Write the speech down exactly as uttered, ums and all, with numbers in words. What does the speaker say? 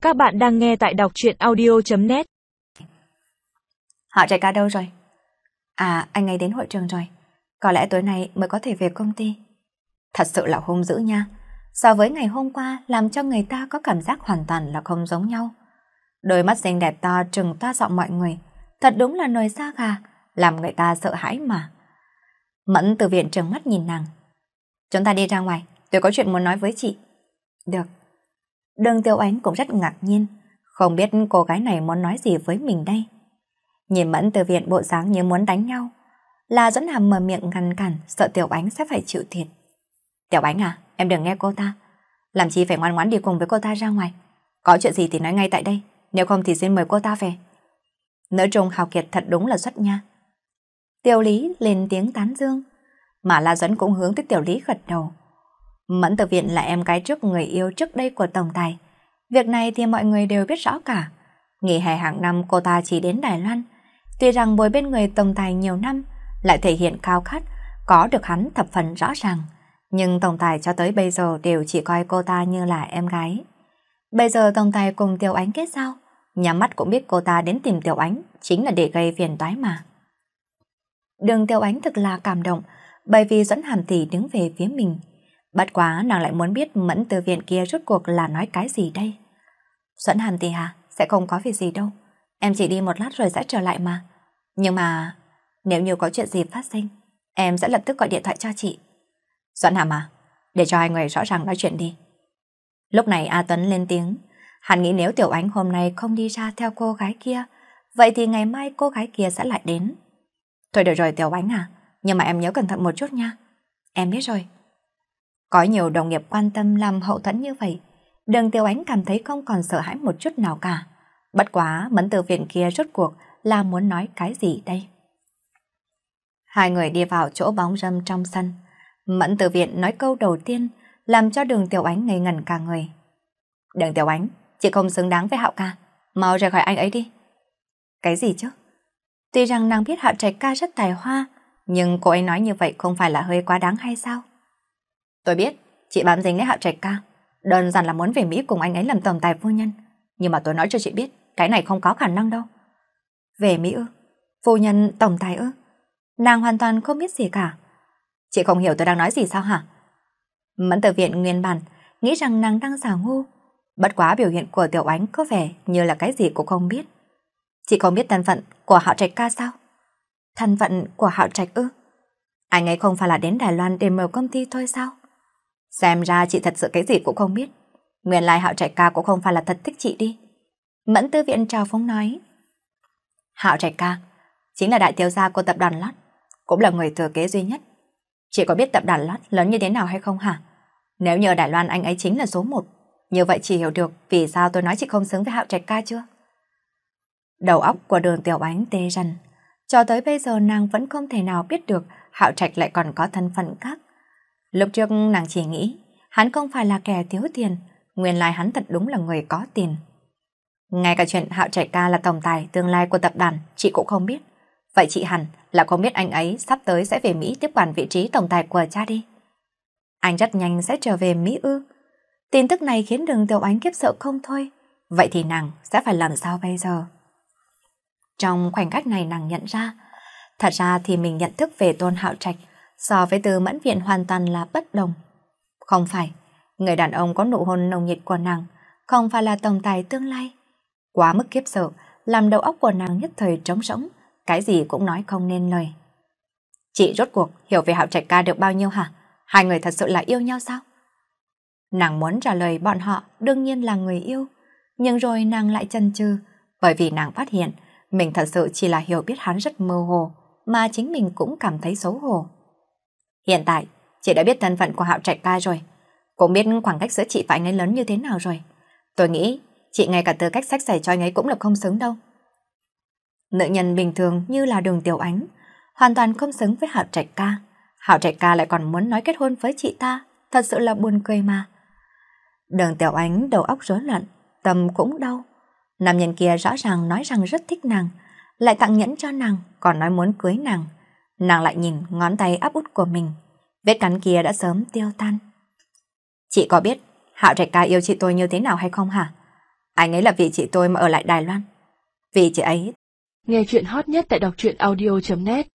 Các bạn đang nghe tại đọc truyện audio chấm net. Họ Trạch ca đâu rồi? À, anh ấy đến hội trường rồi. Có lẽ tối nay mới có thể về công ty. Thật sự là hung dữ nha. So với ngày hôm qua làm cho người ta có cảm giác hoàn toàn là không giống nhau. Đôi mắt xinh đẹp to trừng toa giọng mọi người. Thật đúng là nồi da gà, làm người ta sợ hãi mà. Mẫn từ viện trừng mắt nhìn nàng. Chúng ta đi ra ngoài, tôi có chuyện muốn nói với chị. Được. Đường Tiêu Ánh cũng rất ngạc nhiên, không biết cô gái này muốn nói gì với mình đây. Nhìn Mẫn từ viện bộ dáng như muốn đánh nhau, là Doãn Hàm mở miệng ngăn cản, sợ Tiểu Ánh sẽ phải chịu thiệt. Tiểu Ánh à, em đừng nghe cô ta. Làm chi phải ngoan ngoãn đi cùng với cô ta ra ngoài. Có chuyện gì thì nói ngay tại đây, nếu không thì xin mời cô ta về. Nữ trung hào kiệt thật đúng là xuất nha. Tiểu Lý lên tiếng tán dương, mà La Duẫn cũng hướng tới Tiểu Lý gật đầu. Mẫn từ viện là em gái trước người yêu trước đây của tổng tài. Việc này thì mọi người đều biết rõ cả. Nghỉ hè hàng năm cô ta chỉ đến Đài Loan. Tuy rằng bồi bên người tổng tài nhiều năm, lại thể hiện khao khát, có được hắn thập phần rõ ràng. Nhưng tổng tài cho tới bây giờ đều chỉ coi cô ta như là em gái. Bây giờ tổng tài cùng Tiểu Ánh kết giao, nhắm mắt cũng biết cô ta đến tìm Tiểu Ánh chính là để gây phiền toái mà. Đường Tiểu Ánh thực là cảm động, bởi vì Doãn Hàm tỷ đứng về phía mình. Bất quá nàng lại muốn biết Mẫn từ viện kia rốt cuộc là nói cái gì đây. Doãn Hàm tỷ à, sẽ không có việc gì đâu. Em chỉ đi một lát rồi sẽ trở lại mà. Nhưng mà nếu như có chuyện gì phát sinh, em sẽ lập tức gọi điện thoại cho chị. Doãn Hàm à, để cho hai người rõ ràng nói chuyện đi. Lúc này A Tuấn lên tiếng. Hắn nghĩ nếu Tiểu Ánh hôm nay không đi ra theo cô gái kia, vậy thì ngày mai cô gái kia sẽ lại đến. Thôi được rồi Tiểu Ánh à, nhưng mà em nhớ cẩn thận một chút nha. Em biết rồi. Có nhiều đồng nghiệp quan tâm làm hậu thuẫn như vậy, Đường Tiểu Ánh cảm thấy không còn sợ hãi một chút nào cả. Bất quá Mẫn từ viện kia rốt cuộc là muốn nói cái gì đây? Hai người đi vào chỗ bóng râm trong sân. Mẫn từ viện nói câu đầu tiên làm cho Đường Tiểu Ánh ngây ngẩn cả người. Đường Tiểu Ánh, chị không xứng đáng với Hạo ca, mau rời khỏi anh ấy đi. Cái gì chứ? Tuy rằng nàng biết Hạo Trạch ca rất tài hoa, nhưng cô ấy nói như vậy không phải là hơi quá đáng hay sao? Tôi biết, chị bám dính lấy Hạo Trạch ca, đơn giản là muốn về Mỹ cùng anh ấy làm tổng tài phu nhân. Nhưng mà tôi nói cho chị biết, cái này không có khả năng đâu. Về Mỹ ư? Phu nhân tổng tài ư? Nàng hoàn toàn không biết gì cả. Chị không hiểu tôi đang nói gì sao hả? Mẫn từ viện nguyên bản nghĩ rằng nàng đang giả ngu. Bất quá biểu hiện của Tiểu Ánh có vẻ như là cái gì cũng không biết. Chị không biết thân phận của Hạo Trạch ca sao? Thân phận của Hạo Trạch ư? Anh ấy không phải là đến Đài Loan để mở công ty thôi sao? Xem ra chị thật sự cái gì cũng không biết. Nguyên lai Hạo Trạch ca cũng không phải là thật thích chị đi. Mẫn tư viện trào phúng nói. Hạo Trạch ca chính là đại thiếu gia của tập đoàn Lót, cũng là người thừa kế duy nhất. Chị có biết tập đoàn Lót lớn như thế nào hay không hả? Nếu như ở Đài Loan anh ấy chính là số một, như vậy chị hiểu được vì sao tôi nói chị không xứng với Hạo Trạch ca chưa? Đầu óc của Đường Tiểu Ánh tê rần. Cho tới bây giờ nàng vẫn không thể nào biết được Hạo Trạch lại còn có thân phận khác. Lúc trước nàng chỉ nghĩ hắn không phải là kẻ thiếu tiền, nguyên lai hắn thật đúng là người có tiền. Ngay cả chuyện Hạo Trạch ca là tổng tài tương lai của tập đoàn chị cũng không biết. Vậy chị hẳn là không biết anh ấy sắp tới sẽ về Mỹ tiếp quản vị trí tổng tài của cha đi. Anh rất nhanh sẽ trở về Mỹ ư? Tin tức này khiến Đường Tiểu Ánh khiếp sợ không thôi. Vậy thì nàng sẽ phải làm sao bây giờ? Trong khoảnh khắc này nàng nhận ra, thật ra thì mình nhận thức về Tôn Hạo Trạch so với Từ Mẫn Viện hoàn toàn là bất đồng. Không phải, người đàn ông có nụ hôn nồng nhiệt của nàng không phải là tổng tài tương lai. Quá mức khiếp sợ, làm đầu óc của nàng nhất thời trống rỗng, cái gì cũng nói không nên lời. Chị rốt cuộc hiểu về Hạo Trạch ca được bao nhiêu hả? Hai người thật sự là yêu nhau sao? Nàng muốn trả lời bọn họ đương nhiên là người yêu, nhưng rồi nàng lại chần chừ, bởi vì nàng phát hiện mình thật sự chỉ là hiểu biết hắn rất mơ hồ, mà chính mình cũng cảm thấy xấu hổ. Hiện tại, chị đã biết thân phận của Hạo Trạch ca rồi, cũng biết khoảng cách giữa chị và anh ấy lớn như thế nào rồi. Tôi nghĩ, chị ngay cả tư cách xách xẻ cho anh ấy cũng là không xứng đâu. Nữ nhân bình thường như là Đường Tiểu Ánh, hoàn toàn không xứng với Hạo Trạch ca. Hạo Trạch ca lại còn muốn nói kết hôn với chị ta, thật sự là buồn cười mà. Đường Tiểu Ánh đầu óc rối loạn, tâm cũng đau. Nam nhân kia rõ ràng nói rằng rất thích nàng, lại tặng nhẫn cho nàng, còn nói muốn cưới nàng. Nàng lại nhìn ngón tay áp út của mình, vết cắn kia đã sớm tiêu tan. Chị có biết Hạo Trạch ca yêu chị tôi như thế nào hay không hả? Anh ấy là vì chị tôi mà ở lại Đài Loan. Vì chị ấy. Nghe chuyện hot nhất tại đọc truyện audio chấm net